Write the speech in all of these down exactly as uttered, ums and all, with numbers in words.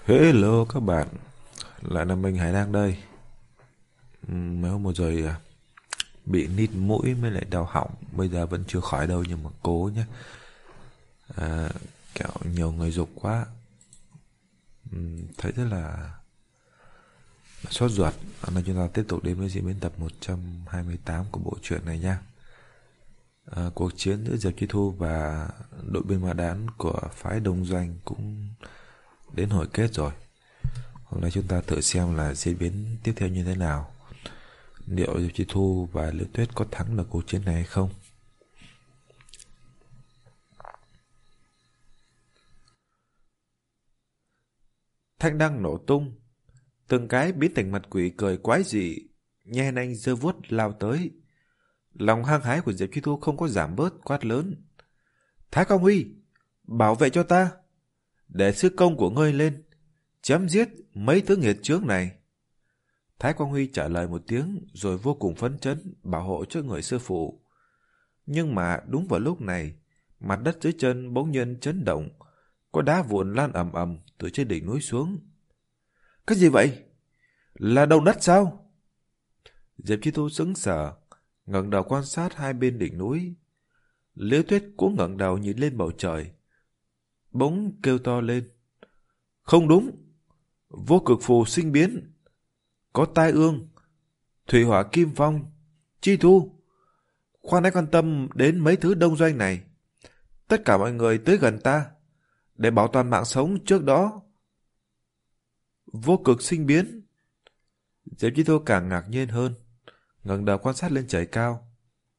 Hello các bạn, lại là mình Hải Đăng đây. Ừm, Mấy hôm vừa rồi à, bị nít mũi mới lại đau họng, bây giờ vẫn chưa khỏi đâu nhưng mà cố nhé. À, kẹo nhiều người dục quá, Ừm, thấy rất là sốt ruột. Nên chúng ta tiếp tục đến với diễn biến tập một trăm hai mươi tám của bộ truyện này nha. À, cuộc chiến giữa Diệp Chi Thu và đội biên ma đán của phái Đông Doanh cũng đến hồi kết rồi. Hôm nay chúng ta thử xem là diễn biến tiếp theo như thế nào. Liệu Diệp Chi Thu và Liễu Tuyết có thắng được cuộc chiến này hay không? Thanh đăng nổ tung, từng cái biến thành mặt quỷ cười quái dị, nhe nanh giơ vuốt lao tới. Lòng hăng hái của Diệp Chi Thu không có giảm bớt, quát lớn: Thái Công Huy, bảo vệ cho ta, để sư công của ngươi lên chém giết mấy thứ nghiệt chướng này. Thái Quang Huy trả lời một tiếng rồi vô cùng phấn chấn bảo hộ cho người sư phụ. Nhưng mà đúng vào lúc này, mặt đất dưới chân bỗng nhiên chấn động, có đá vụn lan ầm ầm từ trên đỉnh núi xuống. Cái gì vậy? Là động đất sao? Diệp Chi Thu sững sờ, ngẩng đầu quan sát hai bên đỉnh núi. Liễu Tuyết cũng ngẩng đầu nhìn lên bầu trời, bỗng kêu to lên: Không đúng! Vô cực phù sinh biến, có tai ương, thủy hỏa kim phong. Chi Thu, khoan hãy quan tâm đến mấy thứ đông doanh này. Tất cả mọi người tới gần ta, để bảo toàn mạng sống trước đó. Vô cực sinh biến. Diệp Chi Thu càng ngạc nhiên hơn, ngẩng đầu quan sát lên trời cao.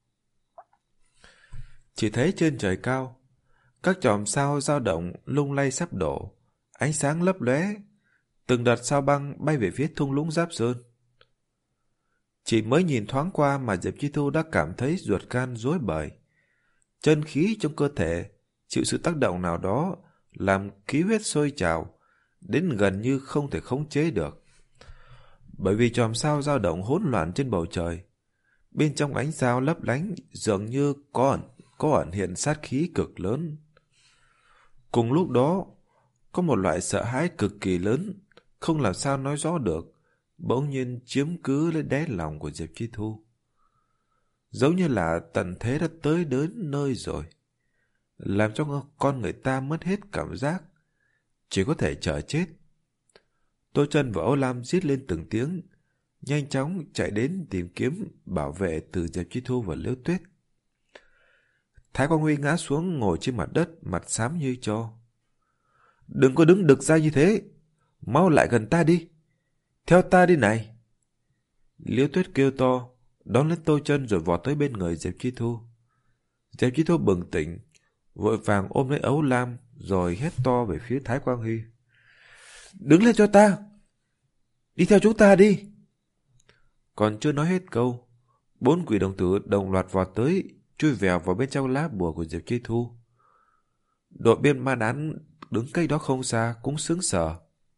Chỉ thấy trên trời cao, các chòm sao dao động lung lay sắp đổ, ánh sáng lấp lóe, từng đợt sao băng bay về phía thung lũng Giáp Sơn. Chỉ mới nhìn thoáng qua mà Diệp Chi Thu đã cảm thấy ruột gan rối bời. Chân khí trong cơ thể chịu sự tác động nào đó làm khí huyết sôi trào, đến gần như không thể khống chế được. Bởi vì chòm sao dao động hỗn loạn trên bầu trời, bên trong ánh sao lấp lánh dường như có ẩn, có ẩn hiện sát khí cực lớn. Cùng lúc đó, có một loại sợ hãi cực kỳ lớn, không làm sao nói rõ được, bỗng nhiên chiếm cứ lấy đáy lòng của Diệp Chi Thu. Giống như là tận thế đã tới đến nơi rồi, làm cho con người ta mất hết cảm giác, chỉ có thể chờ chết. Tô Chân và Âu Lam rít lên từng tiếng, nhanh chóng chạy đến tìm kiếm bảo vệ từ Diệp Chi Thu và Liễu Tuyết. Thái Quang Huy ngã xuống ngồi trên mặt đất, mặt xám như tro. Đừng có đứng đực ra như thế, mau lại gần ta đi, theo ta đi này. Liễu Tuyết kêu to, đón lấy Tô Chân rồi vọt tới bên người Diệp Chi Thu. Diệp Chi Thu bừng tỉnh, vội vàng ôm lấy Âu Lam rồi hét to về phía Thái Quang Huy: Đứng lên cho ta, đi theo chúng ta đi. Còn chưa nói hết câu, bốn quỷ đồng tử đồng loạt vọt tới, chui vèo vào bên trong lá bùa của Diệp Chi Thu. Đội biên ma đán đứng cách đó không xa cũng sững sờ.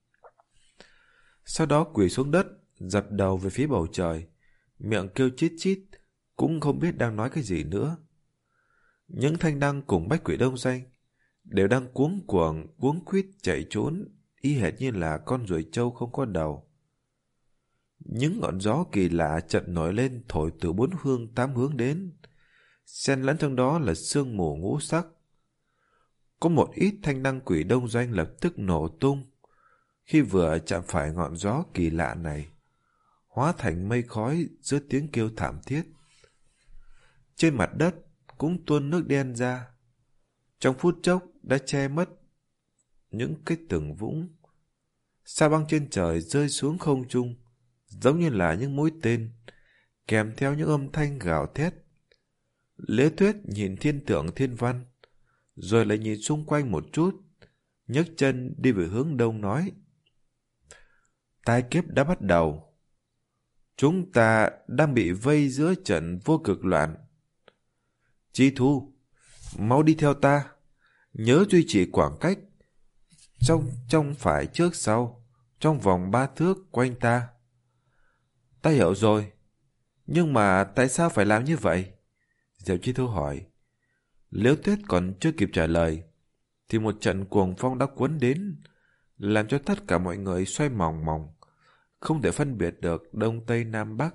Sau đó quỳ xuống đất, giật đầu về phía bầu trời, miệng kêu chít chít, cũng không biết đang nói cái gì nữa. Những thanh đăng cùng bách quỷ đông doanh đều đang cuống cuồng cuống quýt chạy trốn, y hệt như là con ruồi trâu không có đầu. Những ngọn gió kỳ lạ chợt nổi lên, thổi từ bốn phương tám hướng đến, xen lẫn trong đó là sương mù ngũ sắc. Có một ít thanh đăng quỷ đông doanh lập tức nổ tung khi vừa chạm phải ngọn gió kỳ lạ này, hóa thành mây khói giữa tiếng kêu thảm thiết. Trên mặt đất cũng tuôn nước đen ra, trong phút chốc đã che mất những cái tầng vũng. Sao băng trên trời rơi xuống không trung, giống như là những mũi tên, kèm theo những âm thanh gào thét. Liễu Tuyết nhìn thiên tượng thiên văn, rồi lại nhìn xung quanh một chút, nhấc chân đi về hướng đông nói: Tai kiếp đã bắt đầu. Chúng ta đang bị vây giữa trận vô cực loạn. Chi Thu, mau đi theo ta, nhớ duy trì khoảng cách, trong trong phải trước sau, trong vòng ba thước quanh ta. Ta hiểu rồi, nhưng mà tại sao phải làm như vậy? Diệp Chi Thu hỏi. Liễu Tuyết còn chưa kịp trả lời, thì một trận cuồng phong đã cuốn đến, làm cho tất cả mọi người xoay mòng mòng, không thể phân biệt được đông tây nam bắc.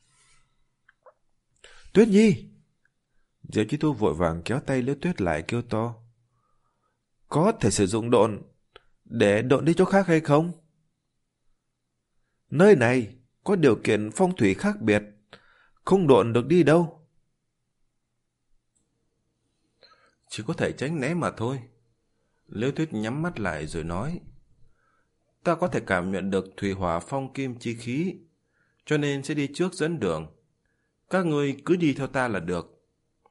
Tuyết Nhi! Diệp Chi Thu vội vàng kéo tay Liễu Tuyết lại kêu to. Có thể sử dụng độn để độn đi chỗ khác hay không? Nơi này có điều kiện phong thủy khác biệt, không độn được đi đâu. Chỉ có thể tránh né mà thôi. Liễu Tuyết nhắm mắt lại rồi nói. Ta có thể cảm nhận được thủy hỏa phong kim chi khí, cho nên sẽ đi trước dẫn đường. Các ngươi cứ đi theo ta là được.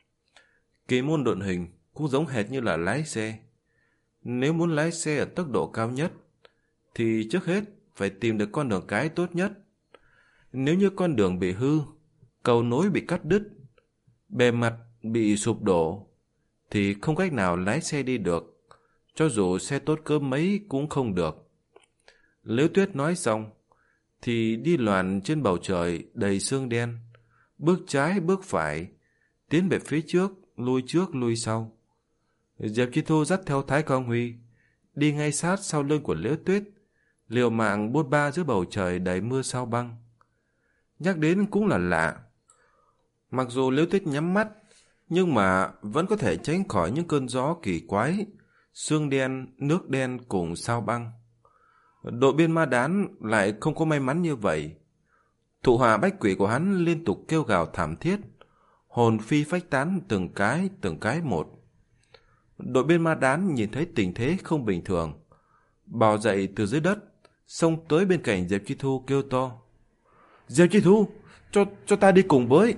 Kỳ môn độn hình cũng giống hệt như là lái xe. Nếu muốn lái xe ở tốc độ cao nhất, thì trước hết phải tìm được con đường cái tốt nhất. Nếu như con đường bị hư, cầu nối bị cắt đứt, bề mặt bị sụp đổ, thì không cách nào lái xe đi được. Cho dù xe tốt cỡ mấy cũng không được. Liễu Tuyết nói xong, thì đi loạn trên bầu trời đầy sương đen, bước trái bước phải, tiến về phía trước, lui trước lui sau. Diệp Chi Thu dắt theo Thái Quang Huy, đi ngay sát sau lưng của Liễu Tuyết, liều mạng bôn ba giữa bầu trời đầy mưa sao băng. Nhắc đến cũng là lạ. Mặc dù Liễu Tuyết nhắm mắt, nhưng mà vẫn có thể tránh khỏi những cơn gió kỳ quái, sương đen, nước đen cùng sao băng. Đội biên ma đán lại không có may mắn như vậy. Thụ hỏa bách quỷ của hắn liên tục kêu gào thảm thiết, hồn phi phách tán từng cái từng cái một. Đội biên ma đán nhìn thấy tình thế không bình thường, bò dậy từ dưới đất, xông tới bên cạnh Diệp Chi Thu kêu to. Diệp Chi Thu, cho, cho ta đi cùng với.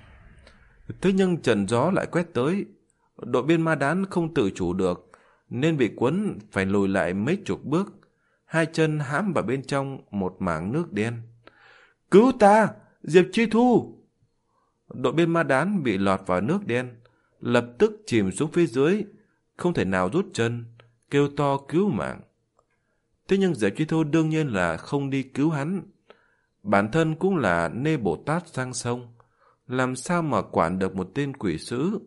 Thế nhưng trận gió lại quét tới, đội biên ma đán không tự chủ được, nên bị cuốn phải lùi lại mấy chục bước, hai chân hãm vào bên trong một mảng nước đen. Cứu ta, Diệp Chi Thu! Đội biên ma đán bị lọt vào nước đen, lập tức chìm xuống phía dưới, không thể nào rút chân, kêu to cứu mạng. Thế nhưng Diệp Chi Thu đương nhiên là không đi cứu hắn. Bản thân cũng là nê Bồ Tát sang sông, làm sao mà quản được một tên quỷ sứ.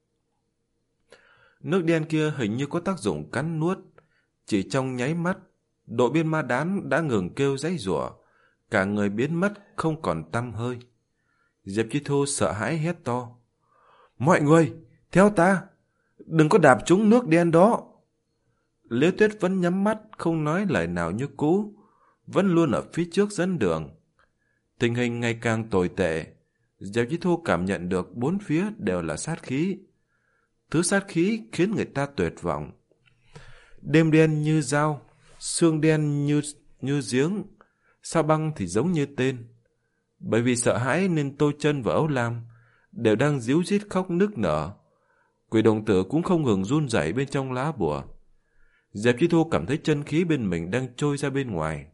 Nước đen kia hình như có tác dụng cắn nuốt. Chỉ trong nháy mắt, đội biên ma đán đã ngừng kêu giãy giụa, cả người biến mất không còn tăm hơi. Diệp Chi Thu sợ hãi hét to. Mọi người, theo ta, đừng có đạp trúng nước đen đó. Liễu Tuyết vẫn nhắm mắt, không nói lời nào như cũ, vẫn luôn ở phía trước dẫn đường. Tình hình ngày càng tồi tệ. Diệp Chi Thu cảm nhận được bốn phía đều là sát khí. Thứ sát khí khiến người ta tuyệt vọng. Đêm đen như dao, sương đen như, như giếng, sao băng thì giống như tên. Bởi vì sợ hãi nên Tô Chân và Âu Lam đều đang díu dít khóc nức nở. Quỷ đồng tử cũng không ngừng run rẩy bên trong lá bùa. Diệp Chi Thu cảm thấy chân khí bên mình đang trôi ra bên ngoài.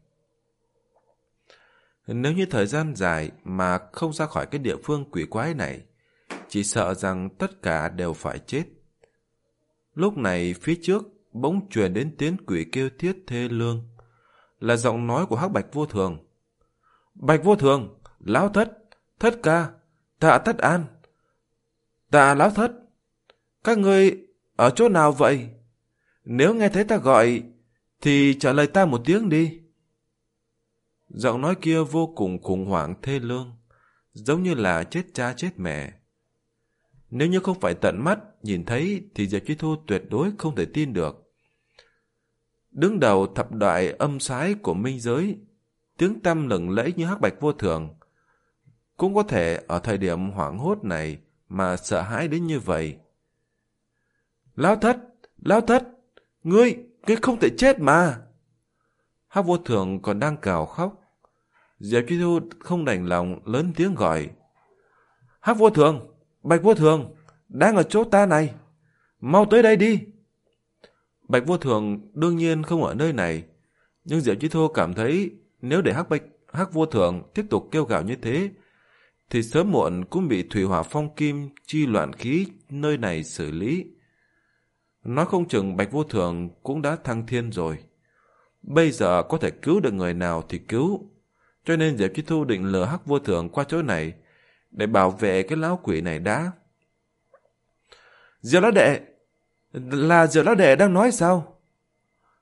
Nếu như thời gian dài mà không ra khỏi cái địa phương quỷ quái này, chỉ sợ rằng tất cả đều phải chết. Lúc này phía trước bỗng truyền đến tiếng quỷ kêu thiết thê lương, là giọng nói của Hắc Bạch Vô Thường. Bạch Vô Thường, Lão Thất, Thất Ca, Tạ Tất An. Tạ Lão Thất, các ngươi ở chỗ nào vậy? Nếu nghe thấy ta gọi, thì trả lời ta một tiếng đi. Giọng nói kia vô cùng khủng hoảng thê lương, giống như là chết cha chết mẹ. Nếu như không phải tận mắt nhìn thấy thì Diệp Chi Thu tuyệt đối không thể tin được. Đứng đầu thập đại âm sái của minh giới, tiếng tăm lừng lẫy như Hắc Bạch Vô Thường, cũng có thể ở thời điểm hoảng hốt này mà sợ hãi đến như vậy. Lão Thất, Lão Thất, ngươi, ngươi không thể chết mà. Hắc Vô Thường còn đang gào khóc. Diệp Chi Thu không đành lòng lớn tiếng gọi. Hắc Vô Thường, Bạch Vô Thường, đang ở chỗ ta này, mau tới đây đi. Bạch Vô Thường đương nhiên không ở nơi này, nhưng Diệp Chi Thu cảm thấy nếu để Hắc Bạch Hắc Vô Thường tiếp tục kêu gào như thế, thì sớm muộn cũng bị thủy hỏa phong kim chi loạn khí nơi này xử lý. Nói không chừng Bạch Vô Thường cũng đã thăng thiên rồi. Bây giờ có thể cứu được người nào thì cứu, cho nên Diệp Chi Thu định lừa Hắc Vô Thường qua chỗ này để bảo vệ cái lão quỷ này đã. Diệp Lão Đệ, là Diệp Lão Đệ đang nói sao?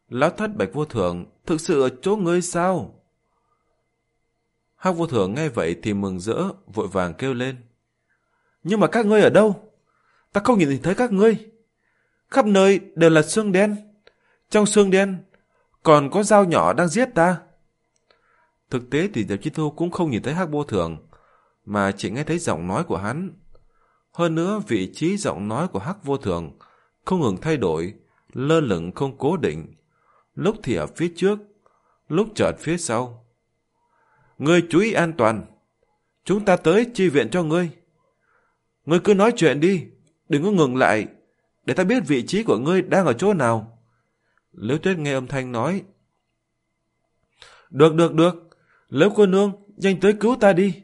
Lão thất Bạch Vô Thường, thực sự ở chỗ ngươi sao? Hắc Vô Thường nghe vậy thì mừng rỡ, vội vàng kêu lên. Nhưng mà các ngươi ở đâu? Ta không nhìn thấy các ngươi. Khắp nơi đều là xương đen. Trong xương đen còn có dao nhỏ đang giết ta. Thực tế thì Diệp Chi Thu cũng không nhìn thấy Hắc Vô Thường, mà chỉ nghe thấy giọng nói của hắn. Hơn nữa vị trí giọng nói của Hắc Vô Thường không ngừng thay đổi, lơ lửng không cố định. Lúc thì ở phía trước, lúc chợt phía sau. Ngươi chú ý an toàn. Chúng ta tới chi viện cho ngươi. Ngươi cứ nói chuyện đi, đừng có ngừng lại, để ta biết vị trí của ngươi đang ở chỗ nào. Liễu Tuyết nghe âm thanh nói. Được, được, được. Liễu cô nương, nhanh tới cứu ta đi.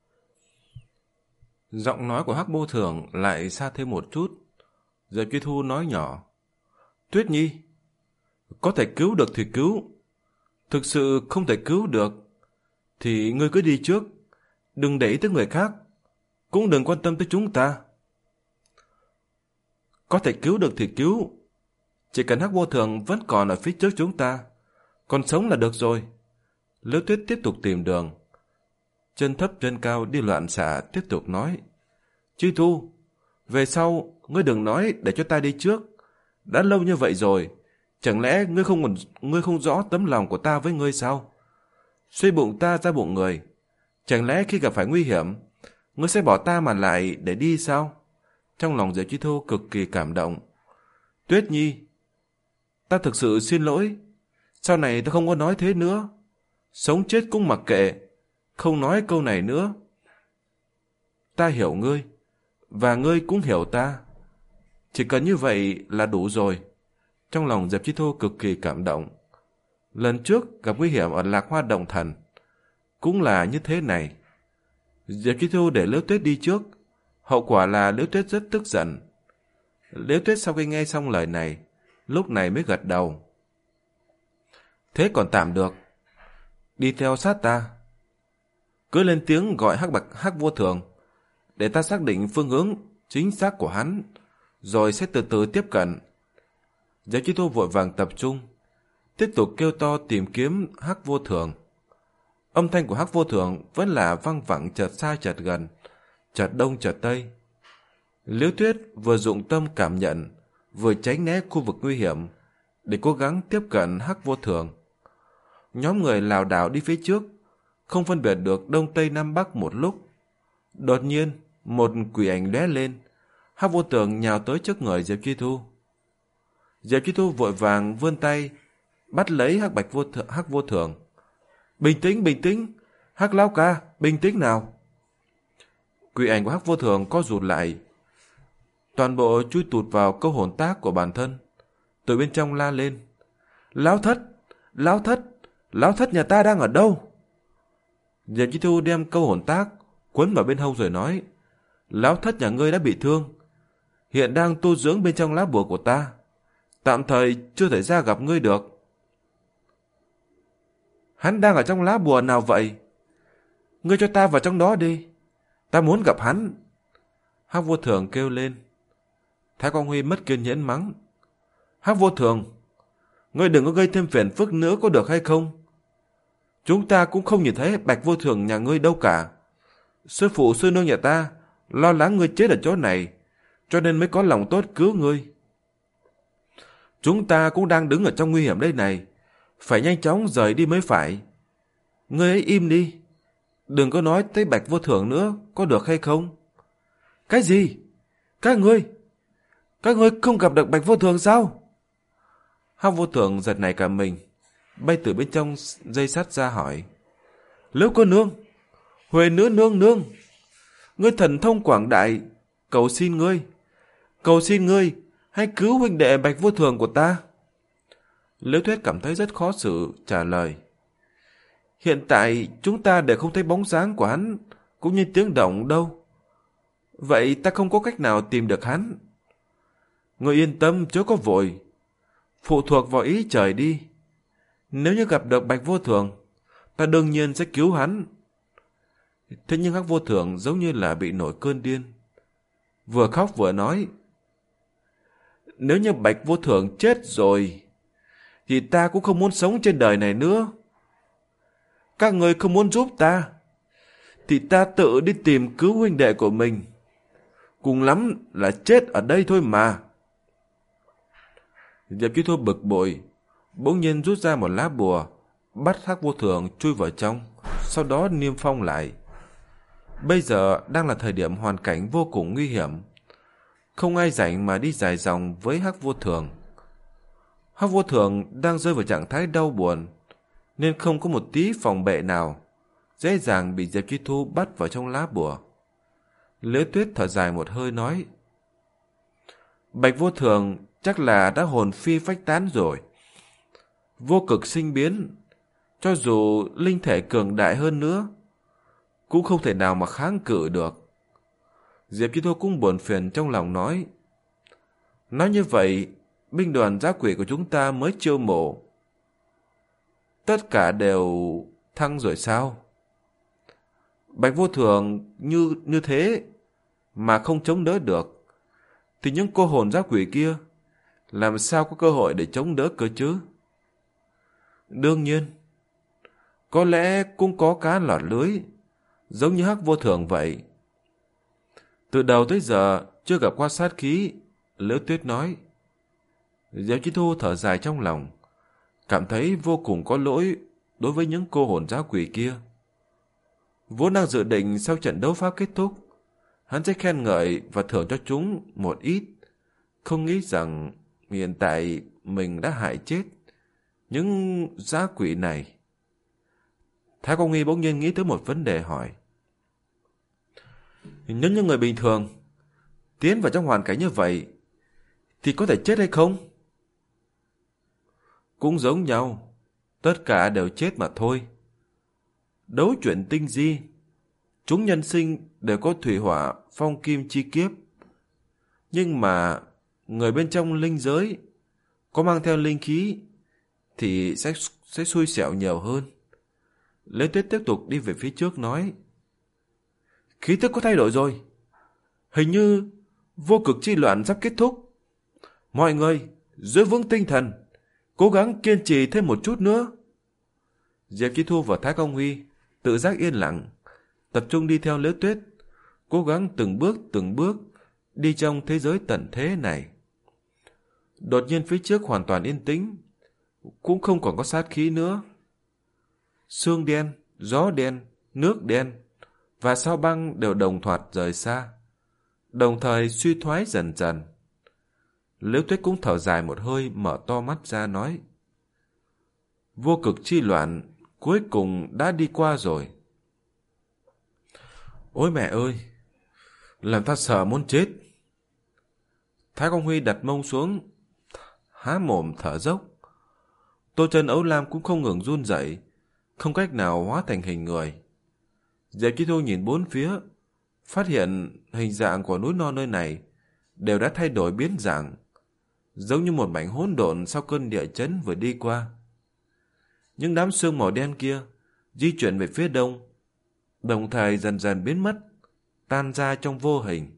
Giọng nói của Hắc Vô Thường lại xa thêm một chút. Diệp Chi Thu nói nhỏ. Tuyết Nhi, có thể cứu được thì cứu. Thực sự không thể cứu được, thì ngươi cứ đi trước. Đừng để ý tới người khác, cũng đừng quan tâm tới chúng ta. Có thể cứu được thì cứu. Chỉ cần Hắc Vô Thường vẫn còn ở phía trước chúng ta, còn sống là được rồi. Liễu Tuyết tiếp tục tìm đường. Chân thấp chân cao đi loạn xạ, tiếp tục nói. Chi Thu, về sau ngươi đừng nói để cho ta đi trước. Đã lâu như vậy rồi, chẳng lẽ ngươi không còn, ngươi không rõ tấm lòng của ta với ngươi sao? Suy bụng ta ra bụng người, chẳng lẽ khi gặp phải nguy hiểm, ngươi sẽ bỏ ta mà lại để đi sao? Trong lòng Diệp Chi Thu cực kỳ cảm động. Tuyết Nhi, ta thực sự xin lỗi. Sau này ta không có nói thế nữa. Sống chết cũng mặc kệ, không nói câu này nữa. Ta hiểu ngươi, và ngươi cũng hiểu ta. Chỉ cần như vậy là đủ rồi. Trong lòng Diệp Chi Thu cực kỳ cảm động. Lần trước gặp nguy hiểm ở Lạc Hoa Động Thần cũng là như thế này. Diệp Chi Thu để Liễu Tuyết đi trước, hậu quả là Liễu Tuyết rất tức giận. Liễu Tuyết sau khi nghe xong lời này, lúc này mới gật đầu. Thế còn tạm được. Đi theo sát ta. Cứ lên tiếng gọi Hắc Bạch Hắc Vô Thường, để ta xác định phương hướng chính xác của hắn, rồi sẽ từ từ tiếp cận. Diệp Chi Thu vội vàng tập trung, tiếp tục kêu to tìm kiếm Hắc Vô Thường. Âm thanh của Hắc Vô Thường vẫn là văng vẳng, chợt xa chợt gần, chợt đông chợt tây. Liễu Tuyết vừa dụng tâm cảm nhận, vừa tránh né khu vực nguy hiểm để cố gắng tiếp cận Hắc Vô Thường. Nhóm người lảo đảo đi phía trước, không phân biệt được đông tây nam bắc một lúc. Đột nhiên, một quỷ ảnh lóe lên, Hắc Vô Thường nhào tới trước người Diệp Chi Thu. Diệp Chi Thu vội vàng vươn tay, bắt lấy Hắc Bạch Vô Thường, Hắc Vô Thường. Bình tĩnh, bình tĩnh, Hắc lão ca, bình tĩnh nào. Quỷ ảnh của Hắc Vô Thường co rụt lại, toàn bộ chui tụt vào câu hồn tác của bản thân. Từ bên trong la lên. Lão thất, lão thất, lão thất nhà ta đang ở đâu? Diệp Chi Thu đem câu hồn tác quấn vào bên hông rồi nói. Lão thất nhà ngươi đã bị thương, hiện đang tu dưỡng bên trong lá bùa của ta, tạm thời chưa thể ra gặp ngươi được. Hắn đang ở trong lá bùa nào vậy? Ngươi cho ta vào trong đó đi, ta muốn gặp hắn. Hắc Vô Thường kêu lên. Thái Quang Huy mất kiên nhẫn mắng. Hắc Vô Thường, ngươi đừng có gây thêm phiền phức nữa có được hay không? Chúng ta cũng không nhìn thấy Bạch Vô Thường nhà ngươi đâu cả. Sư phụ sư nương nhà ta lo lắng ngươi chết ở chỗ này, cho nên mới có lòng tốt cứu ngươi. Chúng ta cũng đang đứng ở trong nguy hiểm đây này, phải nhanh chóng rời đi mới phải. Ngươi ấy im đi, đừng có nói tới Bạch Vô Thường nữa, có được hay không? Cái gì? Các ngươi, các ngươi không gặp được Bạch Vô Thường sao? Hắc Vô Thường giật nảy cả mình, bay từ bên trong dây sắt ra hỏi. Liễu cô nương, Huệ nữ nương nương, ngươi thần thông quảng đại, cầu xin ngươi, cầu xin ngươi, hãy cứu huynh đệ Bạch Vô Thường của ta. Liễu Tuyết cảm thấy rất khó xử, trả lời. Hiện tại chúng ta đều không thấy bóng dáng của hắn, cũng như tiếng động đâu. Vậy ta không có cách nào tìm được hắn. Ngươi yên tâm chớ có vội, phụ thuộc vào ý trời đi. Nếu như gặp được Bạch Vô Thường, ta đương nhiên sẽ cứu hắn. Thế nhưng Hắc Vô Thường giống như là bị nổi cơn điên, vừa khóc vừa nói. Nếu như Bạch Vô Thường chết rồi, thì ta cũng không muốn sống trên đời này nữa. Các người không muốn giúp ta, thì ta tự đi tìm cứu huynh đệ của mình. Cùng lắm là chết ở đây thôi mà. Diệp Chi Thu bực bội, bỗng nhiên rút ra một lá bùa, bắt Hắc Vô Thường chui vào trong, sau đó niêm phong lại. Bây giờ đang là thời điểm hoàn cảnh vô cùng nguy hiểm, không ai rảnh mà đi dài dòng với Hắc Vô Thường. Hắc Vô Thường đang rơi vào trạng thái đau buồn, nên không có một tí phòng bị nào, dễ dàng bị Diệp Chi Thu bắt vào trong lá bùa. Liễu Tuyết thở dài một hơi nói: Bạch Vô Thường chắc là đã hồn phi phách tán rồi. Vô cực sinh biến, cho dù linh thể cường đại hơn nữa, cũng không thể nào mà kháng cự được. Diệp Chi Thu cũng buồn phiền trong lòng nói: Nói như vậy, binh đoàn giáp quỷ của chúng ta mới chiêu mộ, tất cả đều thăng rồi sao? Bạch Vô Thường như như thế mà không chống đỡ được, thì những cô hồn giáp quỷ kia làm sao có cơ hội để chống đỡ cơ chứ? Đương nhiên, có lẽ cũng có cá lọt lưới, giống như Hắc Vô Thường vậy. Từ đầu tới giờ chưa gặp qua sát khí, Liễu Tuyết nói. Diệp Chi Thu thở dài trong lòng, cảm thấy vô cùng có lỗi đối với những cô hồn giáp quỷ kia. Vốn đang dự định sau trận đấu pháp kết thúc, hắn sẽ khen ngợi và thưởng cho chúng một ít, không nghĩ rằng hiện tại mình đã hại chết những giáp quỷ này. Thái Công Nghi bỗng nhiên nghĩ tới một vấn đề hỏi: Nếu như người bình thường tiến vào trong hoàn cảnh như vậy thì có thể chết hay không? Cũng giống nhau, tất cả đều chết mà thôi. Đấu chuyển tinh di, chúng nhân sinh đều có thủy hỏa phong kim chi kiếp. Nhưng mà người bên trong linh giới có mang theo linh khí thì sẽ, sẽ xui xẻo nhiều hơn. Liễu Tuyết tiếp tục đi về phía trước nói: Khí tức có thay đổi rồi. Hình như vô cực chi loạn sắp kết thúc. Mọi người giữ vững tinh thần, cố gắng kiên trì thêm một chút nữa. Diệp Chi Thu và Thái Công Huy tự giác yên lặng, tập trung đi theo Liễu Tuyết, cố gắng từng bước từng bước đi trong thế giới tận thế này. Đột nhiên phía trước hoàn toàn yên tĩnh, cũng không còn có sát khí nữa. Sương đen, gió đen, nước đen và sao băng đều đồng thoạt rời xa, đồng thời suy thoái dần dần. Liễu Tuyết cũng thở dài một hơi, mở to mắt ra nói: Vô cực chi loạn cuối cùng đã đi qua rồi. Ôi mẹ ơi, làm ta sợ muốn chết. Thái Công Huy đặt mông xuống, há mồm thở dốc. Tô chân Ấu Lam cũng không ngừng run rẩy, không cách nào hóa thành hình người. Diệp Chi Thu nhìn bốn phía, phát hiện hình dạng của núi non nơi này đều đã thay đổi biến dạng, giống như một mảnh hỗn độn sau cơn địa chấn vừa đi qua. Những đám sương màu đen kia di chuyển về phía đông, đồng thời dần dần biến mất, tan ra trong vô hình.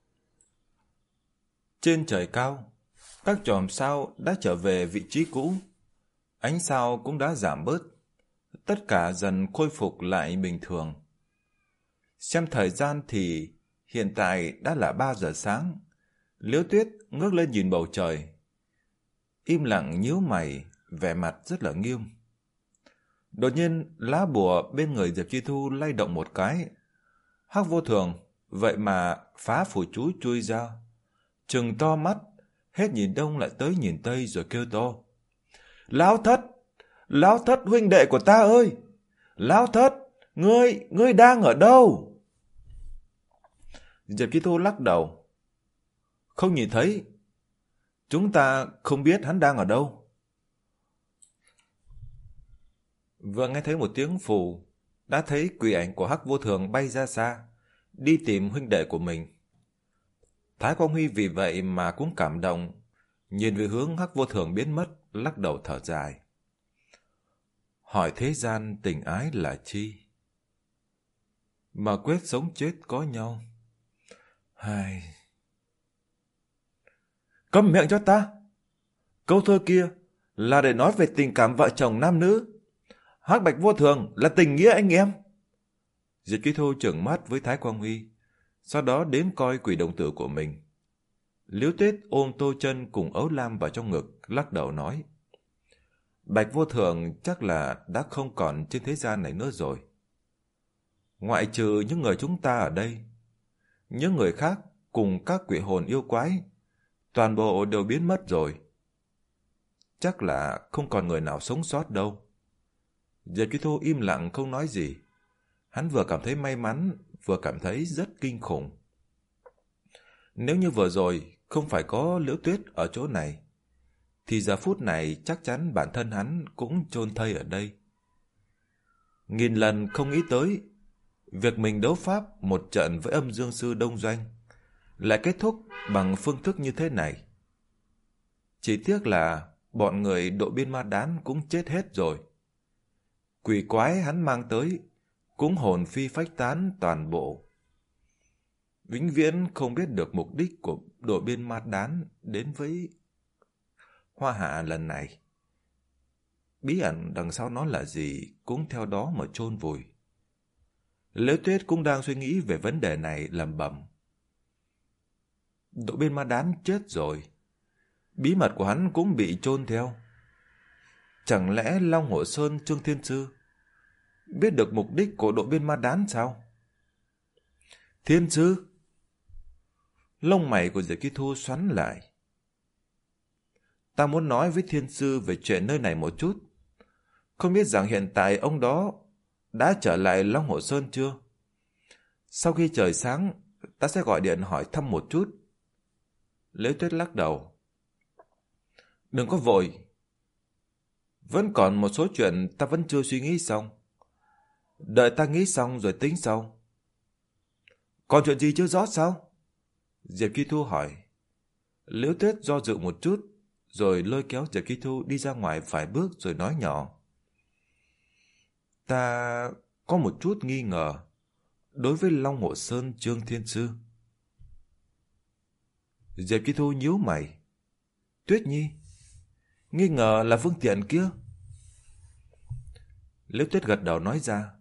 Trên trời cao, các chòm sao đã trở về vị trí cũ. Ánh sao cũng đã giảm bớt, tất cả dần khôi phục lại bình thường. Xem thời gian thì hiện tại đã là ba giờ sáng. Liễu Tuyết ngước lên nhìn bầu trời, im lặng nhíu mày, vẻ mặt rất là nghiêm. Đột nhiên lá bùa bên người Diệp Chi Thu lay động một cái. Hắc Vô Thường vậy mà phá phù chú chui ra, trừng to mắt, hết nhìn đông lại tới nhìn tây rồi kêu to: Lão Thất, Lão Thất huynh đệ của ta ơi! Lão Thất, ngươi, ngươi đang ở đâu? Diệp Chi Thu lắc đầu: Không nhìn thấy. Chúng ta không biết hắn đang ở đâu. Vừa nghe thấy một tiếng phù, đã thấy quỷ ảnh của Hắc Vô Thường bay ra xa, đi tìm huynh đệ của mình. Thái Quang Huy vì vậy mà cũng cảm động, nhìn về hướng Hắc Vô Thường biến mất, lắc đầu thở dài. Hỏi thế gian tình ái là chi? Mà quyết sống chết có nhau. Hai... Câm miệng cho ta! Câu thơ kia là để nói về tình cảm vợ chồng nam nữ. Hắc bạch vô thường là tình nghĩa anh em. Diệp Chí Thu trừng mắt với Thái Quang Huy, sau đó đến coi quỷ đồng tử của mình. Liễu Tuyết ôm Tô Chân cùng Ấu Lam vào trong ngực, lắc đầu nói: Bạch vô thường chắc là đã không còn trên thế gian này nữa rồi. Ngoại trừ những người chúng ta ở đây, những người khác cùng các quỷ hồn yêu quái, toàn bộ đều biến mất rồi. Chắc là không còn người nào sống sót đâu. Diệp Chí Thu im lặng không nói gì. Hắn vừa cảm thấy may mắn, vừa cảm thấy rất kinh khủng. Nếu như vừa rồi không phải có Liễu Tuyết ở chỗ này, thì giờ phút này chắc chắn bản thân hắn cũng chôn thây ở đây. Nghìn lần không nghĩ tới, việc mình đấu pháp một trận với âm dương sư Đông Doanh lại kết thúc bằng phương thức như thế này. Chỉ tiếc là bọn người đội biên ma đán cũng chết hết rồi. Quỷ quái hắn mang tới cũng hồn phi phách tán toàn bộ. Vĩnh viễn không biết được mục đích của đội biên ma đán đến với Hoa Hạ lần này. Bí ẩn đằng sau nó là gì cũng theo đó mà chôn vùi. Liễu Tuyết cũng đang suy nghĩ về vấn đề này lẩm bẩm. Đội biên ma đán chết rồi, bí mật của hắn cũng bị chôn theo. Chẳng lẽ Long Hồ Sơn Trương Thiên Sư biết được mục đích của đội biên ma đán sao? Thiên Sư? Lông mày của Diệp Chí Thu xoắn lại. Ta muốn nói với Thiên Sư về chuyện nơi này một chút. Không biết rằng hiện tại ông đó đã trở lại Long Hồ Sơn chưa? Sau khi trời sáng, ta sẽ gọi điện hỏi thăm một chút. Liễu Tuyết lắc đầu. Đừng có vội. Vẫn còn một số chuyện ta vẫn chưa suy nghĩ xong. Đợi ta nghĩ xong rồi tính sau. Còn chuyện gì chưa rõ sao? Diệp Chí Thu hỏi. Liễu Tuyết do dự một chút, rồi lôi kéo Diệp Chí Thu đi ra ngoài vài bước rồi nói nhỏ. Ta có một chút nghi ngờ đối với Long Hồ Sơn Trương Thiên Sư. Diệp Chí Thu nhíu mày. Tuyết Nhi, nghi ngờ là phương tiện kia. Liễu Tuyết gật đầu nói ra.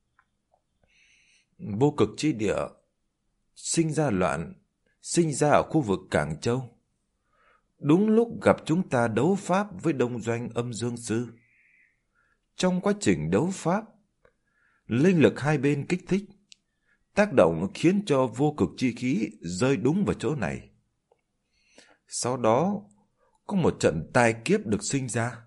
Vô cực chi địa sinh ra loạn, sinh ra ở khu vực Cảng Châu. Đúng lúc gặp chúng ta đấu pháp với Đông Doanh Âm Dương Sư. Trong quá trình đấu pháp, linh lực hai bên kích thích, tác động khiến cho vô cực chi khí rơi đúng vào chỗ này. Sau đó, có một trận tai kiếp được sinh ra.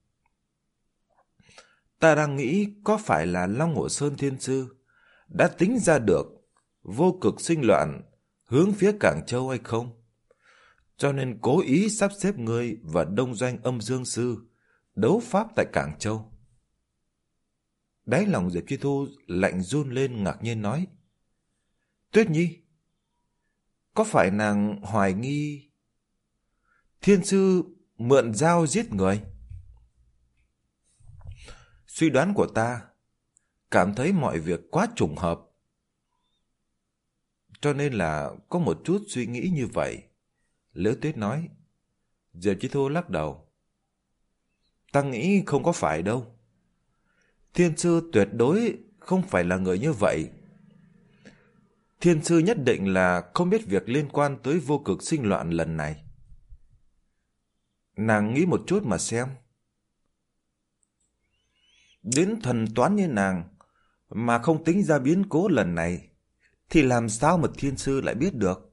Ta đang nghĩ có phải là Long Hồ Sơn Thiên Sư đã tính ra được vô cực sinh loạn hướng phía Cảng Châu hay không? Cho nên cố ý sắp xếp ngươi và Đông Doanh Âm Dương Sư đấu pháp tại Cảng Châu. Đáy lòng Diệp Chí Thu lạnh run lên ngạc nhiên nói. Tuyết Nhi, có phải nàng hoài nghi Thiên Sư mượn dao giết người? Suy đoán của ta cảm thấy mọi việc quá trùng hợp, cho nên là có một chút suy nghĩ như vậy. Liễu Tuyết nói. Diệp Chí Thu lắc đầu. Ta nghĩ không có phải đâu. Thiên Sư tuyệt đối không phải là người như vậy. Thiên Sư nhất định là không biết việc liên quan tới vô cực sinh loạn lần này. Nàng nghĩ một chút mà xem. Đến thần toán như nàng mà không tính ra biến cố lần này, thì làm sao mà Thiên Sư lại biết được?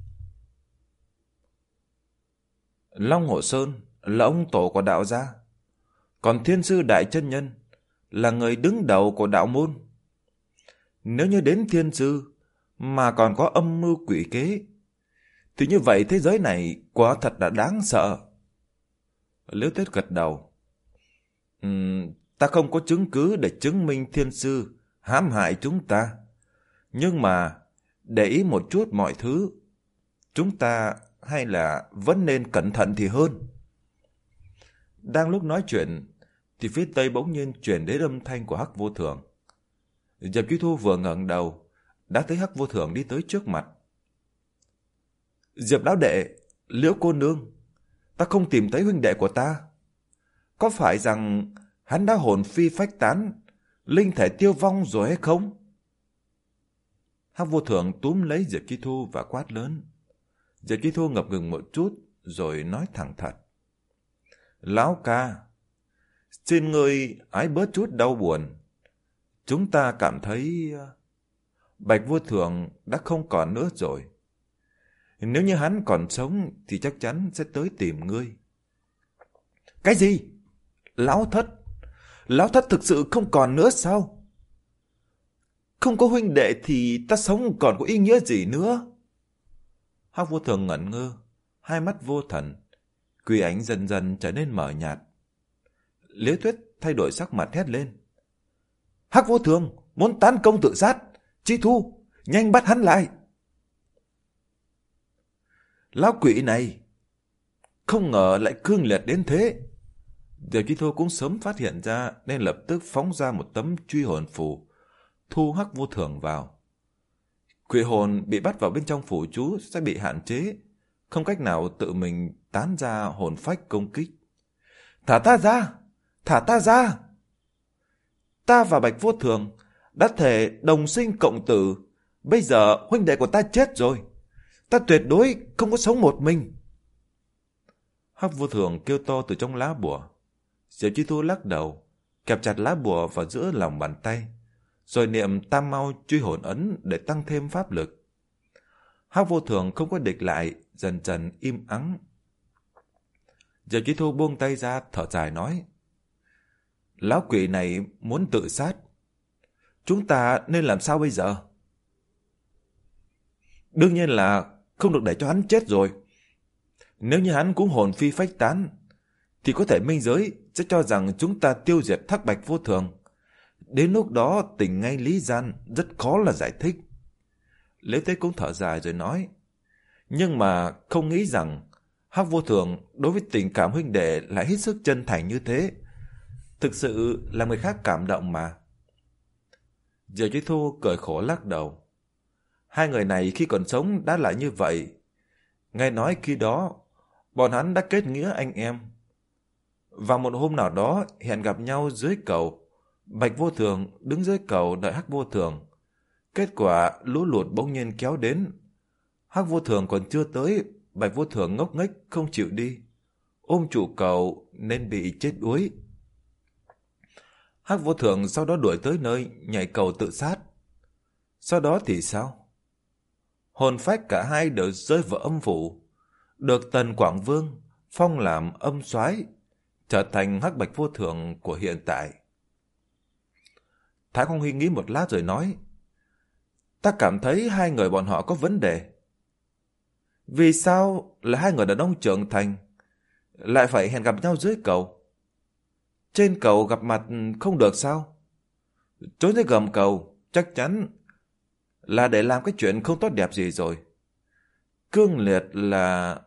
Long Hồ Sơn là ông tổ của đạo gia, còn Thiên Sư Đại Chân Nhân là người đứng đầu của đạo môn. Nếu như đến Thiên Sư mà còn có âm mưu quỷ kế, thì như vậy thế giới này quả thật là đáng sợ. Liễu Tuyết gật đầu. Uhm, ta không có chứng cứ để chứng minh Thiên Sư hãm hại chúng ta. Nhưng mà để ý một chút mọi thứ, chúng ta hay là vẫn nên cẩn thận thì hơn. Đang lúc nói chuyện, thì phía tây bỗng nhiên truyền đến âm thanh của Hắc Vô Thường. Diệp Chí Thu vừa ngẩng đầu, đã thấy Hắc Vô Thường đi tới trước mặt. Diệp lão đệ, Liễu cô nương, ta không tìm thấy huynh đệ của ta. có phải rằng hắn đã hồn phi phách tán, linh thể tiêu vong rồi hay không? Hắc Vô Thường túm lấy Diệp Chi Thu và quát lớn. Diệp Chi Thu ngập ngừng một chút rồi nói thẳng thật. Lão ca, xin ngươi ái bớt chút đau buồn. Chúng ta cảm thấy Bạch Vô Thường đã không còn nữa rồi. Nếu như hắn còn sống thì chắc chắn sẽ tới tìm ngươi. Cái gì? Lão thất? Lão thất thực sự không còn nữa sao? Không có huynh đệ thì ta sống còn có ý nghĩa gì nữa? Hắc Vô Thường ngẩn ngơ, hai mắt vô thần, quỷ ánh dần dần trở nên mờ nhạt. Liễu Tuyết thay đổi sắc mặt hét lên. Hắc Vô Thường muốn tấn công tự sát. Chi Thu, nhanh bắt hắn lại. Lão quỷ này không ngờ lại cương liệt đến thế. Diệp Chi Thu cũng sớm phát hiện ra nên lập tức phóng ra một tấm truy hồn phù, thu Hắc Vô Thường vào. Quỷ hồn bị bắt vào bên trong phù chú sẽ bị hạn chế, không cách nào tự mình tán ra hồn phách công kích. Thả ta ra! Thả ta ra! Ta và Bạch Vô Thường đã thể đồng sinh cộng tử. Bây giờ huynh đệ của ta chết rồi. Ta tuyệt đối không có sống một mình. Hắc Vô Thường kêu to từ trong lá bùa. Diệp Chi Thu lắc đầu, kẹp chặt lá bùa vào giữa lòng bàn tay, rồi niệm Tam Mau truy hồn ấn để tăng thêm pháp lực. Hắc Vô Thường không có địch lại, dần dần im ắng. Diệp Chi Thu buông tay ra, thở dài nói. Lão quỷ này muốn tự sát. Chúng ta nên làm sao bây giờ? Đương nhiên là không được để cho hắn chết rồi. Nếu như hắn cũng hồn phi phách tán, thì có thể minh giới sẽ cho rằng chúng ta tiêu diệt Thác Bạch Vô Thường. Đến lúc đó tình ngay lý gian rất khó là giải thích. Liễu Tế cũng thở dài rồi nói. Nhưng mà không nghĩ rằng Hắc Vô Thường đối với tình cảm huynh đệ lại hết sức chân thành như thế. Thực sự là người khác cảm động mà. Diệp Chi Thu cười khổ lắc đầu. Hai người này khi còn sống đã là như vậy. Nghe nói khi đó bọn hắn đã kết nghĩa anh em. Vào một hôm nào đó hẹn gặp nhau dưới cầu. Bạch Vô Thường đứng dưới cầu đợi Hắc Vô Thường. Kết quả lũ lụt bỗng nhiên kéo đến. Hắc Vô Thường còn chưa tới, Bạch Vô Thường ngốc nghếch không chịu đi, ôm trụ cầu nên bị chết đuối. Hắc Vô Thường sau đó đuổi tới nơi nhảy cầu tự sát. Sau đó thì sao? Hồn phách cả hai đều rơi vào âm phủ, được Tần Quảng Vương phong làm âm soái, trở thành Hắc Bạch Vô Thường của hiện tại. Thái Không Huy nghĩ một lát rồi nói. Ta cảm thấy hai người bọn họ có vấn đề. Vì sao là hai người đàn ông trưởng thành lại phải hẹn gặp nhau dưới cầu? Trên cầu gặp mặt không được sao? Trốn dưới gầm cầu chắc chắn là để làm cái chuyện không tốt đẹp gì rồi. Cương liệt là...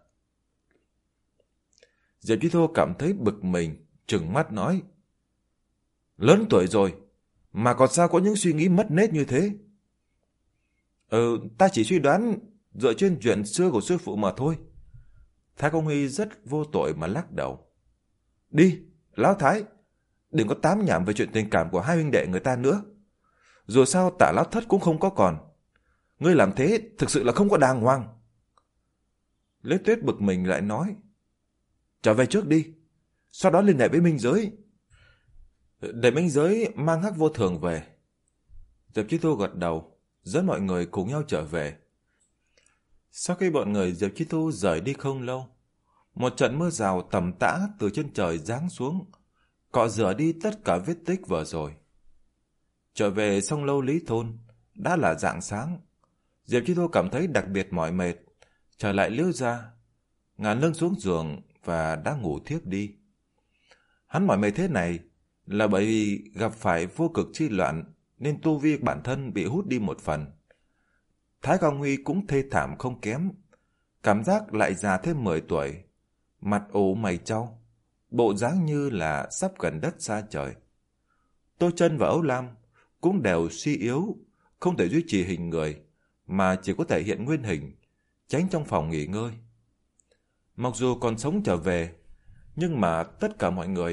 Diệp Chi Thu cảm thấy bực mình, trừng mắt nói. Lớn tuổi rồi mà còn sao có những suy nghĩ mất nết như thế? Ừ, ta chỉ suy đoán dựa trên chuyện xưa của sư phụ mà thôi. Thái Công Huy rất vô tội mà lắc đầu. Đi, Lão Thái, đừng có tám nhảm về chuyện tình cảm của hai huynh đệ người ta nữa. Dù sao Tả Lão Thất cũng không có còn. Ngươi làm thế thực sự là không có đàng hoàng. Liễu Tuyết bực mình lại nói. Trở về trước đi, sau đó liên hệ với Minh Giới. Để Minh Giới mang Hắc Vô Thường về. Diệp Chi Thu gật đầu, dẫn mọi người cùng nhau trở về. Sau khi bọn người Diệp Chi Thu rời đi không lâu, một trận mưa rào tầm tã từ trên trời giáng xuống, cọ rửa đi tất cả vết tích vừa rồi. Trở về sông Lâu Lý Thôn, đã là rạng sáng. Diệp Chi Thu cảm thấy đặc biệt mỏi mệt, trở lại Liễu gia, ngả lưng xuống giường và đã ngủ thiếp đi. Hắn mỏi mệt thế này là bởi vì gặp phải vô cực chi loạn nên tu vi bản thân bị hút đi một phần. Thái Cao Huy cũng thê thảm không kém, cảm giác lại già thêm mười tuổi, mặt ủ mày trau, bộ dáng như là sắp gần đất xa trời. Tô Chân và Âu Lam cũng đều suy yếu, không thể duy trì hình người, mà chỉ có thể hiện nguyên hình, tránh trong phòng nghỉ ngơi. Mặc dù còn sống trở về, nhưng mà tất cả mọi người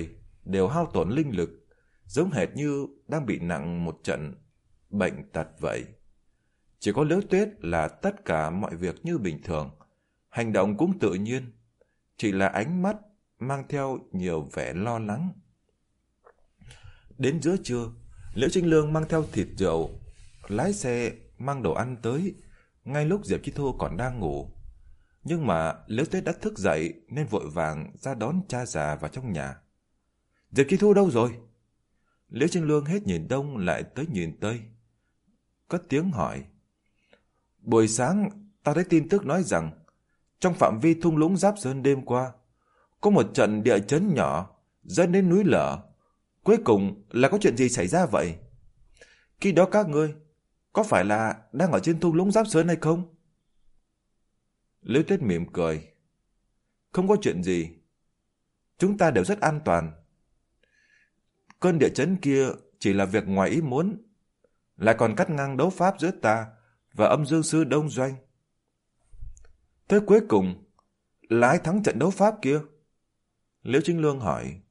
đều hao tổn linh lực, giống hệt như đang bị nặng một trận bệnh tật vậy. Chỉ có Liễu Tuyết là tất cả mọi việc như bình thường, hành động cũng tự nhiên, chỉ là ánh mắt mang theo nhiều vẻ lo lắng. Đến giữa trưa, Liễu Trinh Lương mang theo thịt rượu, lái xe mang đồ ăn tới, ngay lúc Diệp Chi Thu còn đang ngủ. Nhưng mà Liễu Tuyết đã thức dậy nên vội vàng ra đón cha già vào trong nhà. Diệp Chi Thu đâu rồi? Liễu Trinh Lương hết nhìn đông lại tới nhìn tây, cất tiếng hỏi. Buổi sáng ta thấy tin tức nói rằng trong phạm vi thung lũng Giáp Sơn đêm qua có một trận địa chấn nhỏ dẫn đến núi lở. Cuối cùng là có chuyện gì xảy ra vậy? Khi đó các ngươi có phải là đang ở trên thung lũng Giáp Sơn hay không? Liễu Tuyết mỉm cười. Không có chuyện gì. Chúng ta đều rất an toàn. Cơn địa chấn kia chỉ là việc ngoài ý muốn, lại còn cắt ngang đấu pháp giữa ta và Âm Dương Sư Đông Doanh. Thế cuối cùng là ai thắng trận đấu pháp kia? Liễu Chính Lương hỏi.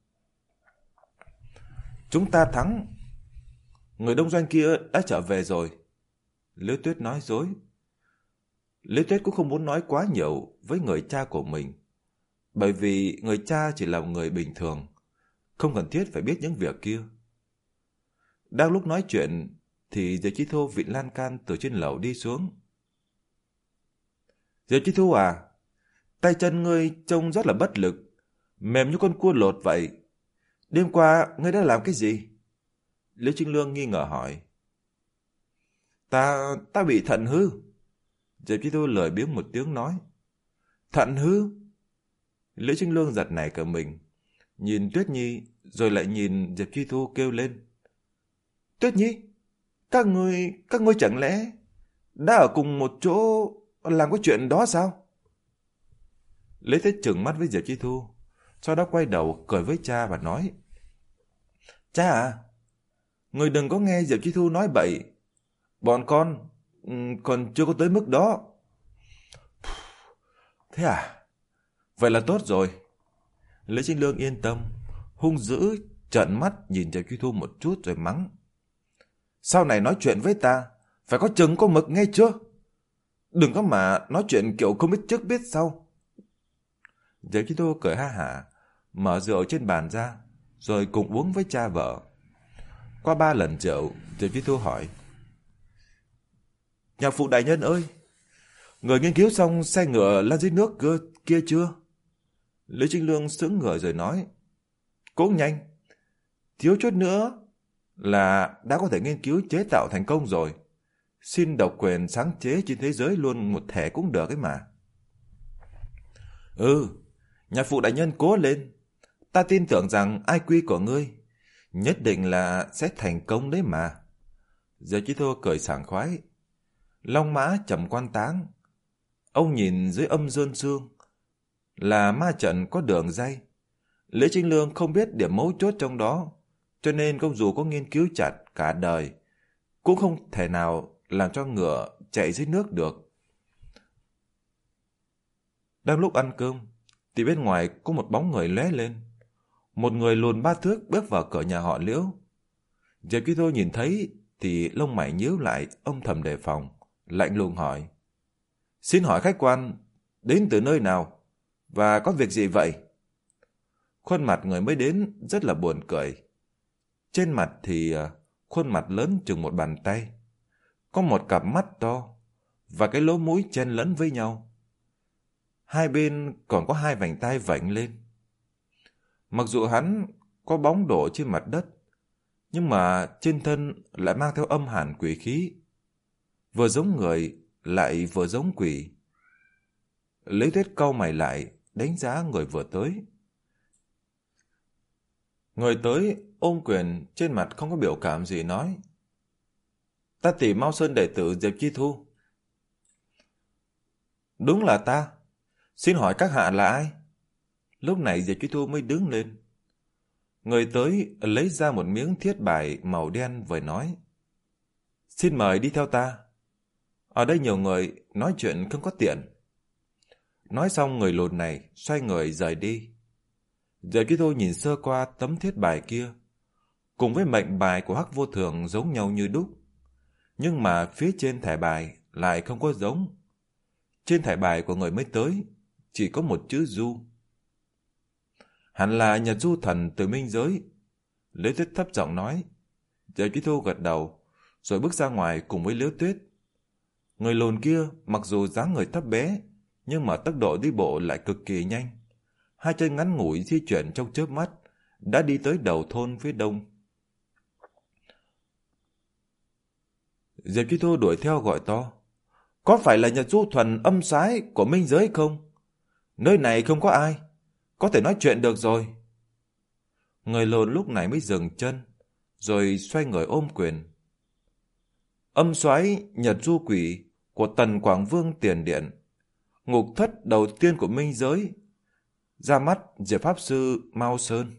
Chúng ta thắng. Người Đông Doanh kia đã trở về rồi. Liễu Tuyết nói dối. Liễu Tuyết cũng không muốn nói quá nhiều với người cha của mình, bởi vì người cha chỉ là một người bình thường, không cần thiết phải biết những việc kia. Đang lúc nói chuyện thì Diệp Chi Thu vịn lan can từ trên lầu đi xuống. Diệp Chi Thu à, tay chân ngươi trông rất là bất lực, mềm như con cua lột vậy. Đêm qua ngươi đã làm cái gì? Liễu Trinh Lương nghi ngờ hỏi. Ta, ta bị thận hư. Diệp Chi Thu lười biếng một tiếng nói. Thận hư? Liễu Trinh Lương giật nảy cả mình, nhìn Tuyết Nhi rồi lại nhìn Diệp Chi Thu kêu lên. Tuyết Nhi, các ngươi, các ngươi chẳng lẽ đã ở cùng một chỗ làm cái chuyện đó sao? Liễu Tuyết trừng mắt với Diệp Chi Thu, sau đó quay đầu cười với cha và nói. Cha à, người đừng có nghe Diệp Chi Thu nói bậy. Bọn con còn chưa có tới mức đó. Thế à? Vậy là tốt rồi. Liễu Trinh Lương yên tâm, hung dữ trợn mắt nhìn Diệp Chi Thu một chút rồi mắng. Sau này nói chuyện với ta phải có chừng có mực nghe chưa? Đừng có mà nói chuyện kiểu không biết trước biết sau. Diệp Chi Thu cười ha hả, mở rượu trên bàn ra rồi cùng uống với cha vợ. Qua ba lần rượu, Diệp Chi Thu hỏi. Nhạc phụ đại nhân ơi, người nghiên cứu xong xe ngựa lan dưới nước kia, kia chưa? Liễu Trinh Lương sững người rồi nói. Cũng nhanh. Thiếu chút nữa là đã có thể nghiên cứu chế tạo thành công rồi. Xin độc quyền sáng chế trên thế giới luôn một thẻ cũng được ấy mà. Ừ, nhạc phụ đại nhân cố lên. Ta tin tưởng rằng i kiu của ngươi nhất định là sẽ thành công đấy mà. Diệp Chi Thu cười sảng khoái. Long Mã Trầm Quan Táng. Ông nhìn dưới Âm Dương Xương là ma trận có đường dây. Liễu Trinh Lương không biết điểm mấu chốt trong đó, cho nên công dù có nghiên cứu chặt cả đời cũng không thể nào làm cho ngựa chạy dưới nước được. Đang lúc ăn cơm thì bên ngoài có một bóng người lóe lên. Một người lùn ba thước bước vào cửa nhà họ Liễu. Diệp Chi Thu nhìn thấy thì lông mày nhíu lại, âm thầm đề phòng, lạnh lùng hỏi. Xin hỏi khách quan đến từ nơi nào và có việc gì vậy? Khuôn mặt người mới đến rất là buồn cười. Trên mặt thì khuôn mặt lớn chừng một bàn tay, có một cặp mắt to và cái lỗ mũi chen lẫn với nhau. Hai bên còn có hai vành tai vảnh lên. Mặc dù hắn có bóng đổ trên mặt đất, nhưng mà trên thân lại mang theo âm hàn quỷ khí, vừa giống người lại vừa giống quỷ. Liễu Tuyết cau mày lại đánh giá người vừa tới. Người tới ôm quyền, trên mặt không có biểu cảm gì nói. Ta Tỷ Mao Sơn đệ tử Diệp Chi Thu. Đúng là ta. Xin hỏi các hạ là ai? Lúc này Diệp Chi Thu mới đứng lên. Người tới lấy ra một miếng thiết bài màu đen rồi nói. Xin mời đi theo ta. Ở đây nhiều người nói chuyện không có tiện. Nói xong người lùn này xoay người rời đi. Diệp Chi Thu nhìn sơ qua tấm thiết bài kia, cùng với mệnh bài của Hắc Vô Thường giống nhau như đúc. Nhưng mà phía trên thẻ bài lại không có giống. Trên thẻ bài của người mới tới chỉ có một chữ Du. Hẳn là Nhật Du thần từ minh giới. Liễu Tuyết thấp giọng nói. Diệp Chi Thu gật đầu, rồi bước ra ngoài cùng với Liễu Tuyết. Người lùn kia mặc dù dáng người thấp bé, nhưng mà tốc độ đi bộ lại cực kỳ nhanh. Hai chân ngắn ngủi di chuyển trong chớp mắt, đã đi tới đầu thôn phía đông. Diệp Chi Thu đuổi theo gọi to. Có phải là Nhật Du thuần âm sái của minh giới không? Nơi này không có ai, có thể nói chuyện được rồi. Người lùn lúc này mới dừng chân, rồi xoay người ôm quyền. Âm soái Nhật Du quỷ của Tần Quảng Vương Tiền Điện, ngục thất đầu tiên của minh giới, ra mắt Diệp Pháp Sư Mao Sơn.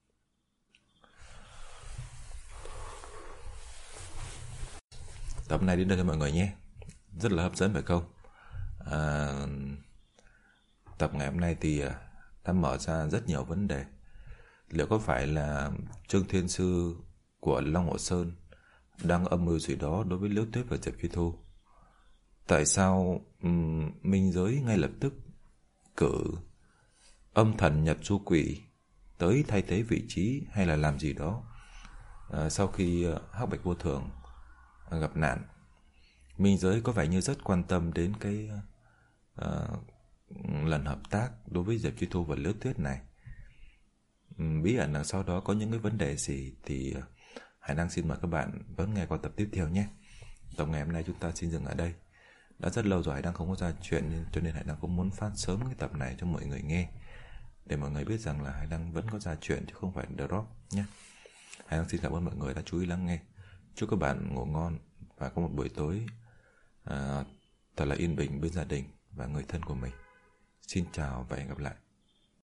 Tập này đến đây thôi mọi người nhé. Rất là hấp dẫn phải không? À, tập ngày hôm nay thì đã mở ra rất nhiều vấn đề. Liệu có phải là Trương Thiên Sư của Long Hồ Sơn đang âm mưu gì đó đối với Liễu Tuyết và Diệp Chi Thu? Tại sao um, minh giới ngay lập tức cử âm thần Nhật Du quỷ tới thay thế vị trí hay là làm gì đó? À, sau khi uh, Hắc Bạch Vô Thường uh, gặp nạn, minh giới có vẻ như rất quan tâm đến cái uh, lần hợp tác đối với Diệp Chi Thu và Liễu Tuyết này. Um, bí ẩn đằng sau đó có những cái vấn đề gì thì uh, Hải Đăng xin mời các bạn vẫn nghe qua tập tiếp theo nhé. Tập ngày hôm nay chúng ta xin dừng ở đây. Đã rất lâu rồi Hải Đăng không có ra chuyện, cho nên Hải Đăng cũng muốn phát sớm cái tập này cho mọi người nghe, để mọi người biết rằng là Hải Đăng vẫn có ra chuyện chứ không phải drop nhé. Hải Đăng xin cảm ơn mọi người đã chú ý lắng nghe. Chúc các bạn ngủ ngon và có một buổi tối à, thật là yên bình bên gia đình và người thân của mình. Xin chào và hẹn gặp lại.